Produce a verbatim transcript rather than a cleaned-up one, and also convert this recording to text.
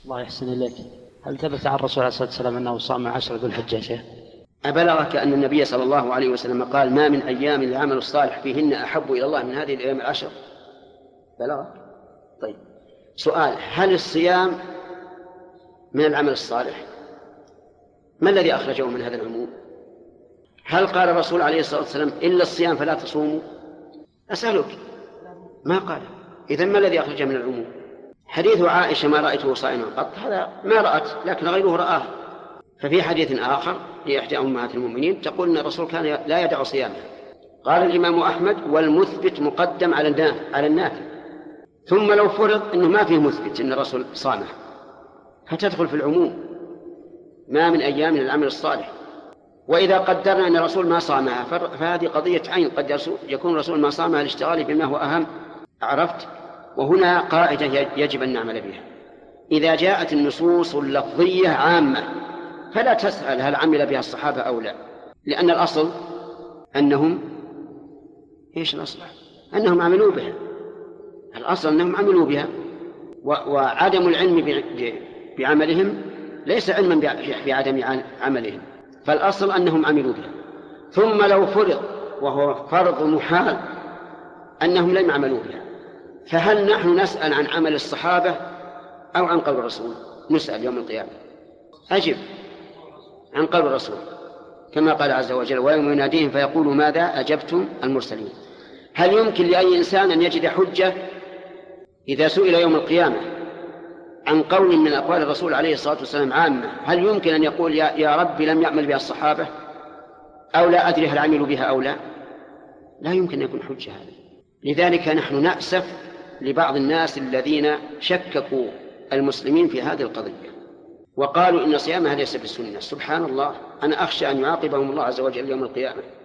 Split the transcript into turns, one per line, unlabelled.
الله يحسن إليك. هل ثبت عن الرسول عليه الصلاة والسلام أنه صام عشر ذو الحجة شيء؟
أبلغك أن النبي صلى الله عليه وسلم قال ما من أيام العمل الصالح فيهن أحب إلى الله من هذه الأيام العشر؟ بلغك؟ طيب، سؤال: هل الصيام من العمل الصالح؟ ما الذي أخرجه من هذا العموم؟ هل قال الرسول عليه الصلاة والسلام إلا الصيام فلا تصوموا؟ أسألك، ما قال. إذن ما الذي أخرجه من العموم؟ حديث عائشة ما رأيته صائما قط، هذا ما رأت لكن غيره رآه. ففي حديث آخر لإحدى أمهات المؤمنين تقول أن الرسول كان لا يدع صيامه. قال الإمام أحمد: والمثبت مقدم على النافي. ثم لو فرض أنه ما فيه مثبت أن الرسول صامه فتدخل في العموم ما من أيام العمل الصالح. وإذا قدرنا أن الرسول ما صامها فهذه قضية عين، قد يكون الرسول ما صامها لاشتغاله بما هو أهم. عرفت؟ وهنا قاعدة يجب أن نعمل بها: إذا جاءت النصوص اللفظية عامة فلا تسأل هل عمل بها الصحابة أو لا، لأن الأصل أنهم إيش الأصل؟ أنهم عملوا بها. الأصل أنهم عملوا بها، وعدم العلم بعملهم ليس علما بعدم عملهم، فالأصل أنهم عملوا بها. ثم لو فرض، وهو فرض محال، أنهم لم يعملوا بها، فهل نحن نسأل عن عمل الصحابة أو عن قول الرسول؟ نسأل يوم القيامة. أجب: عن قول الرسول، كما قال عز وجل: ويوم يناديهم فيقول ماذا أجبتم المرسلين. هل يمكن لأي إنسان أن يجد حجة إذا سئل يوم القيامة عن قول من أقوال الرسول عليه الصلاة والسلام عامة، هل يمكن أن يقول يا, يا رب لم يعمل بها الصحابة، أو لا أدري هل عملوا بها أو لا؟ لا يمكن أن يكون حجة هذا. لذلك نحن نأسف لبعض الناس الذين شككوا المسلمين في هذه القضية وقالوا إن صيامها ليس بالسنة. سبحان الله، أنا أخشى أن يعاقبهم الله عز وجل يوم القيامة.